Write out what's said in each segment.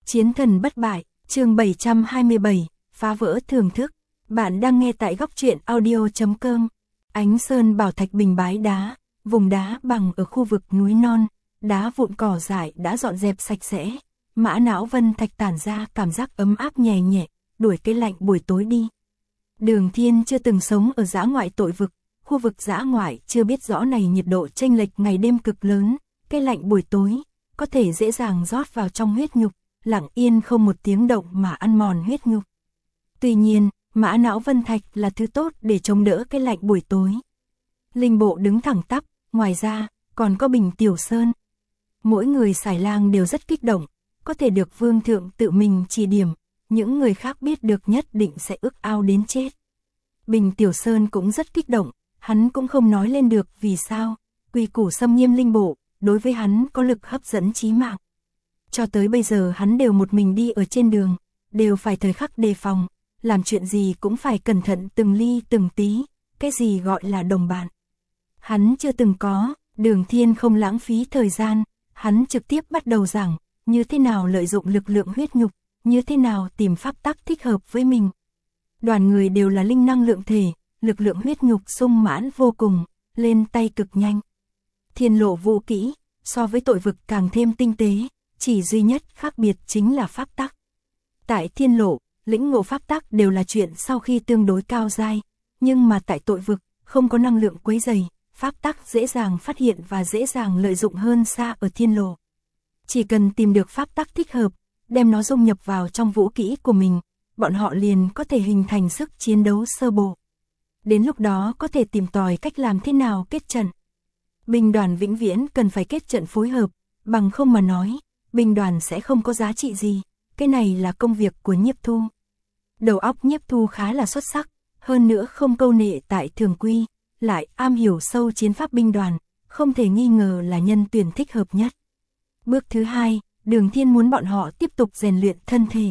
Chiến thần bất bại, chương 727, phá vỡ thưởng thức. Bạn đang nghe tại góc truyện audio.com. Ánh sơn bảo thạch bình bái đá, vùng đá bằng ở khu vực núi non, đá vụn cỏ dại đã dọn dẹp sạch sẽ. Mã não vân thạch tản ra cảm giác ấm áp nhẹ nhẹ, đuổi cái lạnh buổi tối đi. Đường Thiên chưa từng sống ở dã ngoại tội vực, khu vực dã ngoại chưa biết rõ này nhiệt độ chênh lệch ngày đêm cực lớn, cái lạnh buổi tối có thể dễ dàng rót vào trong huyết nhục, lặng yên không một tiếng động mà ăn mòn huyết nhục. Tuy nhiên, mã não vân thạch là thứ tốt để chống đỡ cái lạnh buổi tối. Linh bộ đứng thẳng tắp, ngoài ra, còn có Bình Tiểu Sơn. Mỗi người xài lang đều rất kích động, có thể được vương thượng tự mình chỉ điểm, những người khác biết được nhất định sẽ ức ao đến chết. Bình Tiểu Sơn cũng rất kích động, hắn cũng không nói lên được vì sao, quy củ xâm nghiêm linh bộ, đối với hắn có lực hấp dẫn chí mạng. Cho tới bây giờ hắn đều một mình đi ở trên đường, đều phải thời khắc đề phòng, làm chuyện gì cũng phải cẩn thận từng ly từng tí, cái gì gọi là đồng bạn. Hắn chưa từng có, Đường Thiên không lãng phí thời gian, hắn trực tiếp bắt đầu giảng, như thế nào lợi dụng lực lượng huyết nhục, như thế nào tìm pháp tắc thích hợp với mình. Đoàn người đều là linh năng lượng thể, lực lượng huyết nhục sung mãn vô cùng, lên tay cực nhanh. Thiên lộ vũ kỹ, so với tội vực càng thêm tinh tế, chỉ duy nhất khác biệt chính là pháp tắc. Tại thiên lộ, lĩnh ngộ pháp tắc đều là chuyện sau khi tương đối cao giai, nhưng mà tại tội vực, không có năng lượng quấy rầy, pháp tắc dễ dàng phát hiện và dễ dàng lợi dụng hơn xa ở thiên lộ. Chỉ cần tìm được pháp tắc thích hợp, đem nó dung nhập vào trong vũ kỹ của mình, bọn họ liền có thể hình thành sức chiến đấu sơ bộ. Đến lúc đó có thể tìm tòi cách làm thế nào kết trận. Binh đoàn vĩnh viễn cần phải kết trận phối hợp, bằng không mà nói, binh đoàn sẽ không có giá trị gì, cái này là công việc của Nhiếp Thu. Đầu óc Nhiếp Thu khá là xuất sắc, hơn nữa không câu nệ tại thường quy, lại am hiểu sâu chiến pháp binh đoàn, không thể nghi ngờ là nhân tuyển thích hợp nhất. Bước thứ hai, Đường Thiên muốn bọn họ tiếp tục rèn luyện thân thể.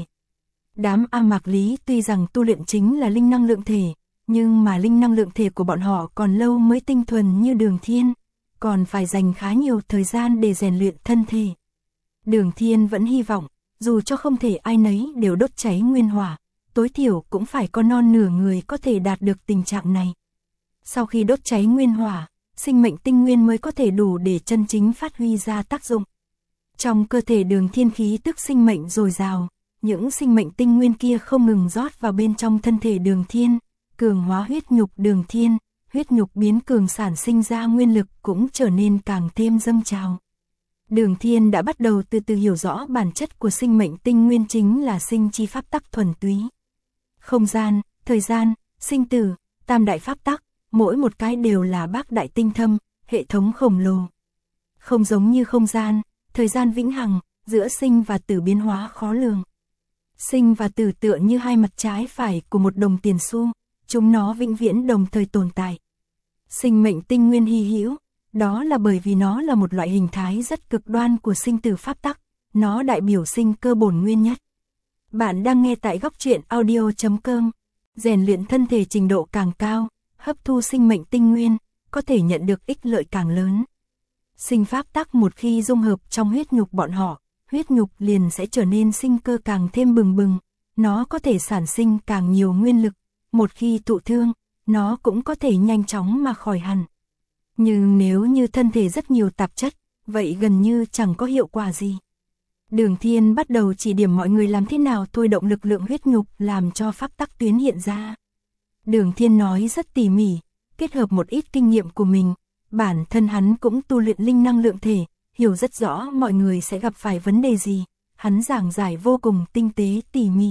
Đám A Mạc Lý tuy rằng tu luyện chính là linh năng lượng thể, nhưng mà linh năng lượng thể của bọn họ còn lâu mới tinh thuần như Đường Thiên, còn phải dành khá nhiều thời gian để rèn luyện thân thể. Đường Thiên vẫn hy vọng, dù cho không thể ai nấy đều đốt cháy nguyên hỏa, tối thiểu cũng phải có non nửa người có thể đạt được tình trạng này. Sau khi đốt cháy nguyên hỏa, sinh mệnh tinh nguyên mới có thể đủ để chân chính phát huy ra tác dụng. Trong cơ thể Đường Thiên khí tức sinh mệnh dồi dào, những sinh mệnh tinh nguyên kia không ngừng rót vào bên trong thân thể Đường Thiên, cường hóa huyết nhục Đường Thiên, huyết nhục biến cường sản sinh ra nguyên lực cũng trở nên càng thêm dâng trào. Đường Thiên đã bắt đầu từ từ hiểu rõ bản chất của sinh mệnh tinh nguyên chính là sinh chi pháp tắc thuần túy. Không gian, thời gian, sinh tử, tam đại pháp tắc, mỗi một cái đều là bác đại tinh thâm, hệ thống khổng lồ. Không giống như không gian, thời gian vĩnh hằng, giữa sinh và tử biến hóa khó lường. Sinh và tử tựa như hai mặt trái phải của một đồng tiền xu, chúng nó vĩnh viễn đồng thời tồn tại. Sinh mệnh tinh nguyên hy hữu, đó là bởi vì nó là một loại hình thái rất cực đoan của sinh tử pháp tắc, nó đại biểu sinh cơ bổn nguyên nhất. Bạn đang nghe tại góc truyện audio.com, rèn luyện thân thể trình độ càng cao, hấp thu sinh mệnh tinh nguyên, có thể nhận được ích lợi càng lớn. Sinh pháp tắc một khi dung hợp trong huyết nhục bọn họ, huyết nhục liền sẽ trở nên sinh cơ càng thêm bừng bừng, nó có thể sản sinh càng nhiều nguyên lực, một khi thụ thương, nó cũng có thể nhanh chóng mà khỏi hẳn. Nhưng nếu như thân thể rất nhiều tạp chất, vậy gần như chẳng có hiệu quả gì. Đường Thiên bắt đầu chỉ điểm mọi người làm thế nào thôi động lực lượng huyết nhục làm cho pháp tắc tuyến hiện ra. Đường Thiên nói rất tỉ mỉ, kết hợp một ít kinh nghiệm của mình, bản thân hắn cũng tu luyện linh năng lượng thể, hiểu rất rõ mọi người sẽ gặp phải vấn đề gì, hắn giảng giải vô cùng tinh tế tỉ mỉ.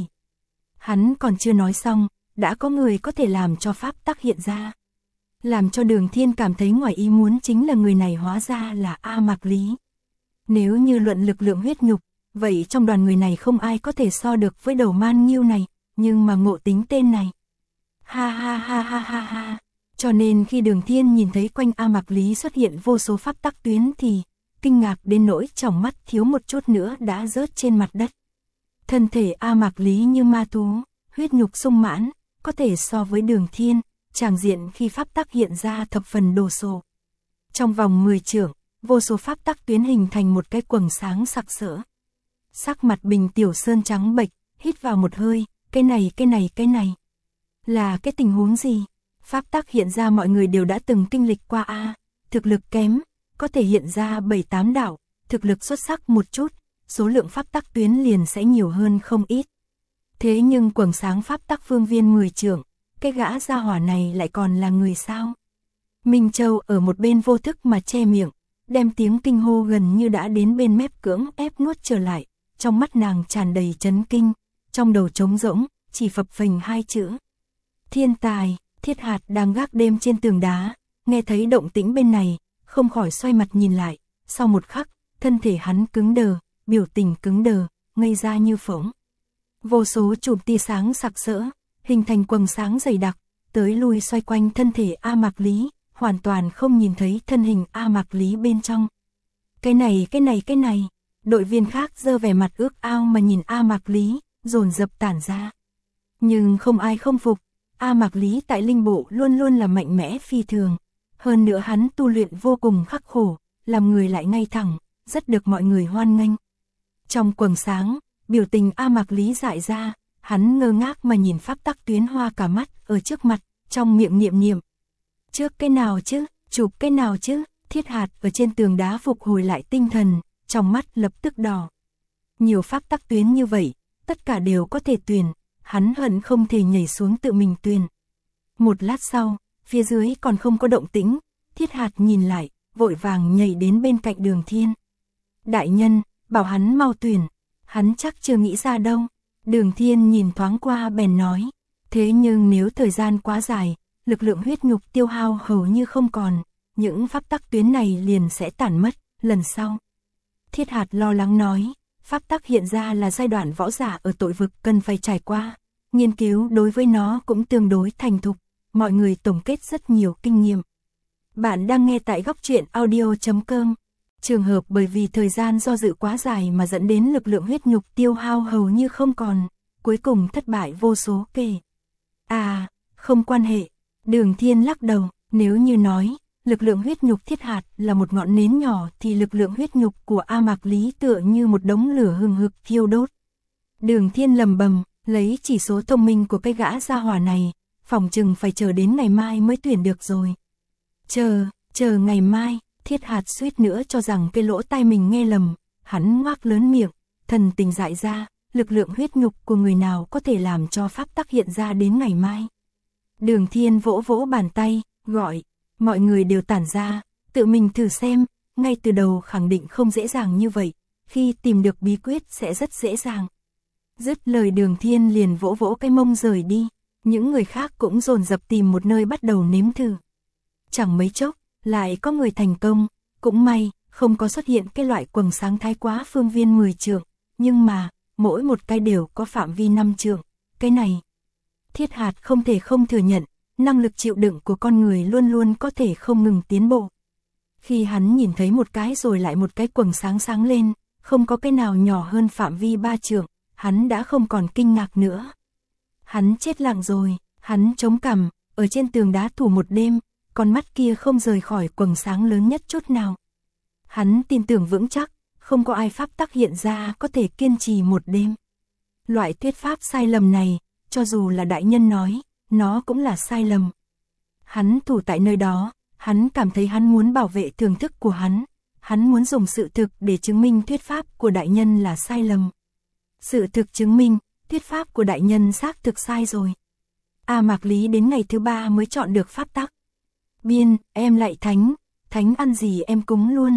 Hắn còn chưa nói xong, đã có người có thể làm cho pháp tắc hiện ra. Làm cho Đường Thiên cảm thấy ngoài ý muốn chính là người này hóa ra là A Mạc Lý. Nếu như luận lực lượng huyết nhục, vậy trong đoàn người này không ai có thể so được với đầu man nghiêu này, nhưng mà ngộ tính tên này. Ha ha ha ha ha ha. Cho nên khi Đường Thiên nhìn thấy quanh A Mạc Lý xuất hiện vô số pháp tắc tuyến thì kinh ngạc đến nỗi tròng mắt thiếu một chút nữa đã rớt trên mặt đất. Thân thể A Mạc Lý như ma thú, huyết nhục sung mãn, có thể so với Đường Thiên, tràng diện khi pháp tắc hiện ra thập phần đồ sộ. Trong vòng 10 trượng, vô số pháp tắc tuyến hình thành một cái quầng sáng sặc sỡ. Sắc mặt Bình Tiểu Sơn trắng bệch, hít vào một hơi, cái này. Là cái tình huống gì? Pháp tắc hiện ra mọi người đều đã từng kinh lịch qua a, thực lực kém, có thể hiện ra 7-8 đạo, thực lực xuất sắc một chút, số lượng pháp tắc tuyến liền sẽ nhiều hơn không ít. Thế nhưng quầng sáng pháp tắc phương viên 10 trượng, cái gã gia hỏa này lại còn là người sao? Minh Châu ở một bên vô thức mà che miệng, đem tiếng kinh hô gần như đã đến bên mép cưỡng ép nuốt trở lại, trong mắt nàng tràn đầy chấn kinh, trong đầu trống rỗng, chỉ phập phình 2 chữ. Thiên tài. Thiết Hạt đang gác đêm trên tường đá, nghe thấy động tĩnh bên này, không khỏi xoay mặt nhìn lại, sau một khắc, thân thể hắn cứng đờ, biểu tình cứng đờ, ngây ra như phỗng. Vô số chùm tia sáng sặc sỡ, hình thành quầng sáng dày đặc, tới lui xoay quanh thân thể A Mạc Lý, hoàn toàn không nhìn thấy thân hình A Mạc Lý bên trong. Cái này, đội viên khác giơ vẻ mặt ước ao mà nhìn A Mạc Lý, dồn dập tản ra. Nhưng không ai không phục, A Mạc Lý tại linh bộ luôn luôn là mạnh mẽ phi thường, hơn nữa hắn tu luyện vô cùng khắc khổ, làm người lại ngay thẳng, rất được mọi người hoan nghênh. Trong quầng sáng, biểu tình A Mạc Lý dại ra, hắn ngơ ngác mà nhìn pháp tắc tuyến hoa cả mắt ở trước mặt, trong miệng niệm. Trước cái nào chứ, chụp cái nào chứ? Thiết Hạt ở trên tường đá phục hồi lại tinh thần, trong mắt lập tức đỏ. Nhiều pháp tắc tuyến như vậy, tất cả đều có thể tuyển, hắn hận không thể nhảy xuống tự mình tuyển. Một lát sau, phía dưới còn không có động tĩnh, Thiết Hạt nhìn lại, vội vàng nhảy đến bên cạnh Đường Thiên. Đại nhân, bảo hắn mau tuyển, hắn chắc chưa nghĩ ra đâu. Đường Thiên nhìn thoáng qua bèn nói, thế nhưng nếu thời gian quá dài, lực lượng huyết nhục tiêu hao hầu như không còn, những pháp tắc tuyến này liền sẽ tản mất, lần sau. Thiết Hạt lo lắng nói, pháp tắc hiện ra là giai đoạn võ giả ở tội vực cần phải trải qua, nghiên cứu đối với nó cũng tương đối thành thục, mọi người tổng kết rất nhiều kinh nghiệm. Bạn đang nghe tại góc truyện audio.com. Trường hợp bởi vì thời gian do dự quá dài mà dẫn đến lực lượng huyết nhục tiêu hao hầu như không còn, cuối cùng thất bại vô số kể. À, không quan hệ. Đường Thiên lắc đầu, nếu như nói, lực lượng huyết nhục Thiết Hạt là một ngọn nến nhỏ thì lực lượng huyết nhục của A Mạc Lý tựa như một đống lửa hừng hực thiêu đốt. Đường Thiên lầm bầm, lấy chỉ số thông minh của cái gã gia hỏa này, phòng chừng phải chờ đến ngày mai mới tuyển được rồi. Chờ ngày mai, Thiết Hạt suýt nữa cho rằng cái lỗ tai mình nghe lầm, hắn ngoác lớn miệng, thần tình dại ra, lực lượng huyết nhục của người nào có thể làm cho pháp tắc hiện ra đến ngày mai. Đường Thiên vỗ vỗ bàn tay, gọi, mọi người đều tản ra, tự mình thử xem, ngay từ đầu khẳng định không dễ dàng như vậy, khi tìm được bí quyết sẽ rất dễ dàng. Dứt lời Đường Thiên liền vỗ vỗ cái mông rời đi, những người khác cũng dồn dập tìm một nơi bắt đầu nếm thử. Chẳng mấy chốc, lại có người thành công, cũng may, không có xuất hiện cái loại quầng sáng thái quá phương viên 10 trượng, nhưng mà, mỗi một cái đều có phạm vi 5 trượng, cái này. Thiết Hạt không thể không thừa nhận, năng lực chịu đựng của con người luôn luôn có thể không ngừng tiến bộ. Khi hắn nhìn thấy một cái rồi lại một cái quầng sáng sáng lên, không có cái nào nhỏ hơn phạm vi 3 trượng, hắn đã không còn kinh ngạc nữa. Hắn chết lặng rồi, hắn chống cằm, ở trên tường đá thủ một đêm, con mắt kia không rời khỏi quầng sáng lớn nhất chút nào. Hắn tin tưởng vững chắc, không có ai pháp tắc hiện ra có thể kiên trì một đêm. Loại thuyết pháp sai lầm này, cho dù là đại nhân nói, nó cũng là sai lầm. Hắn thủ tại nơi đó, hắn cảm thấy hắn muốn bảo vệ thưởng thức của hắn muốn dùng sự thực để chứng minh thuyết pháp của đại nhân là sai lầm. Sự thực chứng minh, thuyết pháp của đại nhân xác thực sai rồi. A Mạc Lý đến ngày thứ 3 mới chọn được pháp tắc. Biên, em lại thánh ăn gì em cúng luôn,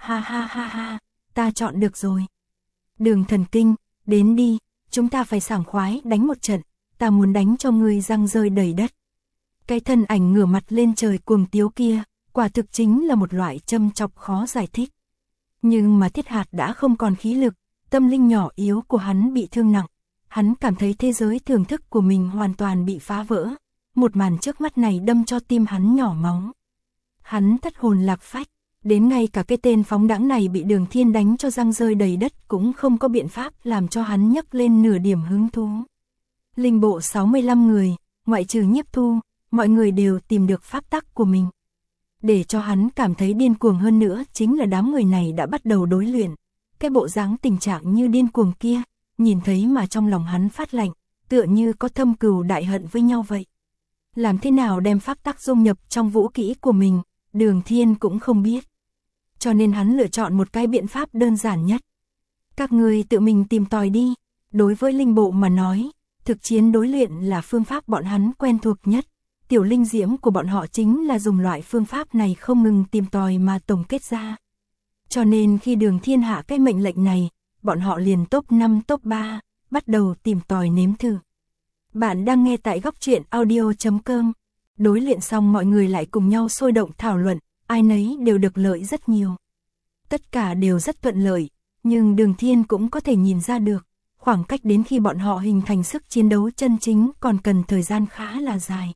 ha, ta chọn được rồi. Đường Thần Kinh, đến đi, chúng ta phải sảng khoái đánh một trận, ta muốn đánh cho ngươi răng rơi đầy đất. Cái thân ảnh ngửa mặt lên trời cuồng tiếu kia, quả thực chính là một loại châm chọc khó giải thích. Nhưng mà Thiết Hạt đã không còn khí lực, tâm linh nhỏ yếu của hắn bị thương nặng, hắn cảm thấy thế giới thưởng thức của mình hoàn toàn bị phá vỡ. Một màn trước mắt này đâm cho tim hắn nhỏ máu. Hắn thất hồn lạc phách, đến ngay cả cái tên phóng đãng này bị Đường Thiên đánh cho răng rơi đầy đất cũng không có biện pháp làm cho hắn nhấc lên nửa điểm hứng thú. Linh bộ 65 người, ngoại trừ Nhiếp Thu, mọi người đều tìm được pháp tắc của mình. Để cho hắn cảm thấy điên cuồng hơn nữa chính là đám người này đã bắt đầu đối luyện. cái bộ dáng tình trạng như điên cuồng kia, nhìn thấy mà trong lòng hắn phát lạnh, tựa như có thâm cừu đại hận với nhau vậy. Làm thế nào đem pháp tắc dung nhập trong vũ kỹ của mình, Đường Thiên cũng không biết. Cho nên hắn lựa chọn một cái biện pháp đơn giản nhất. Các người tự mình tìm tòi đi, đối với linh bộ mà nói, thực chiến đối luyện là phương pháp bọn hắn quen thuộc nhất. Tiểu linh diễm của bọn họ chính là dùng loại phương pháp này không ngừng tìm tòi mà tổng kết ra. Cho nên khi Đường Thiên hạ cái mệnh lệnh này, bọn họ liền top 5 top 3, bắt đầu tìm tòi nếm thử. Bạn đang nghe tại góc truyện audio.com. Đối luyện xong mọi người lại cùng nhau sôi động thảo luận, ai nấy đều được lợi rất nhiều. Tất cả đều rất thuận lợi, nhưng Đường Thiên cũng có thể nhìn ra được, khoảng cách đến khi bọn họ hình thành sức chiến đấu chân chính còn cần thời gian khá là dài.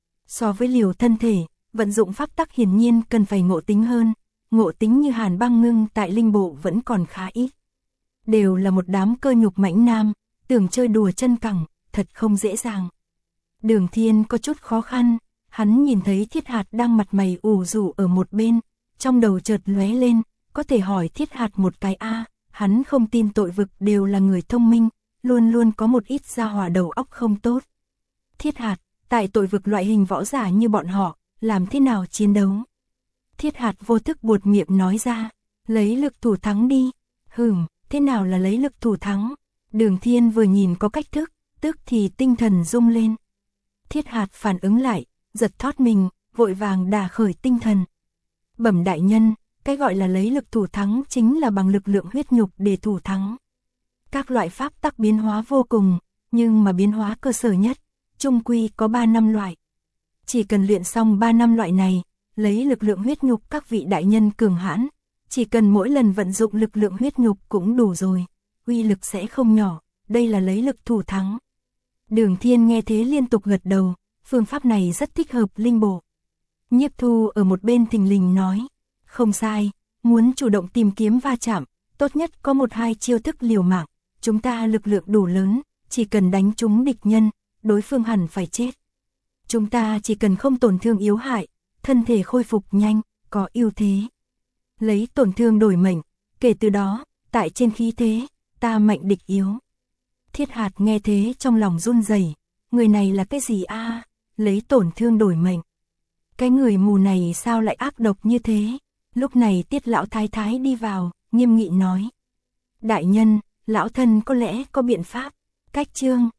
So với liều thân thể, vận dụng pháp tắc hiển nhiên cần phải ngộ tính hơn, ngộ tính như Hàn Băng Ngưng tại linh bộ vẫn còn khá ít. Đều là một đám cơ nhục mãnh nam, tưởng chơi đùa chân cẳng, thật không dễ dàng. Đường Thiên có chút khó khăn, hắn nhìn thấy Thiết Hạt đang mặt mày ủ rũ ở một bên, trong đầu chợt lóe lên, có thể hỏi Thiết Hạt một cái hắn không tin tội vực đều là người thông minh, luôn luôn có một ít gia hỏa đầu óc không tốt. Thiết Hạt, tại tội vực loại hình võ giả như bọn họ, làm thế nào chiến đấu? Thiết Hạt vô thức buột miệng nói ra, lấy lực thủ thắng đi. Thế nào là lấy lực thủ thắng? Đường Thiên vừa nhìn có cách thức, tức thì tinh thần rung lên. Thiết Hạt phản ứng lại, giật thót mình, vội vàng đả khởi tinh thần. Bẩm đại nhân, cái gọi là lấy lực thủ thắng chính là bằng lực lượng huyết nhục để thủ thắng. Các loại pháp tắc biến hóa vô cùng, nhưng mà biến hóa cơ sở nhất, chung quy có 3 năm loại. Chỉ cần luyện xong 3 năm loại này, lấy lực lượng huyết nhục các vị đại nhân cường hãn, chỉ cần mỗi lần vận dụng lực lượng huyết nhục cũng đủ rồi, uy lực sẽ không nhỏ, đây là lấy lực thủ thắng. Đường Thiên nghe thế liên tục gật đầu, phương pháp này rất thích hợp linh bộ. Nhiếp Thu ở một bên thình lình nói, không sai, muốn chủ động tìm kiếm va chạm, tốt nhất có 1-2 chiêu thức liều mạng, chúng ta lực lượng đủ lớn, chỉ cần đánh trúng địch nhân, đối phương hẳn phải chết. Chúng ta chỉ cần không tổn thương yếu hại, thân thể khôi phục nhanh, có ưu thế. Lấy tổn thương đổi mệnh, kể từ đó, tại trên khí thế, ta mạnh địch yếu. Thiết Hạt nghe thế trong lòng run rẩy, người này là cái gì lấy tổn thương đổi mệnh. Cái người mù này sao lại ác độc như thế? Lúc này Tiết lão thái thái đi vào, nghiêm nghị nói. Đại nhân, lão thân có lẽ có biện pháp. Cách chương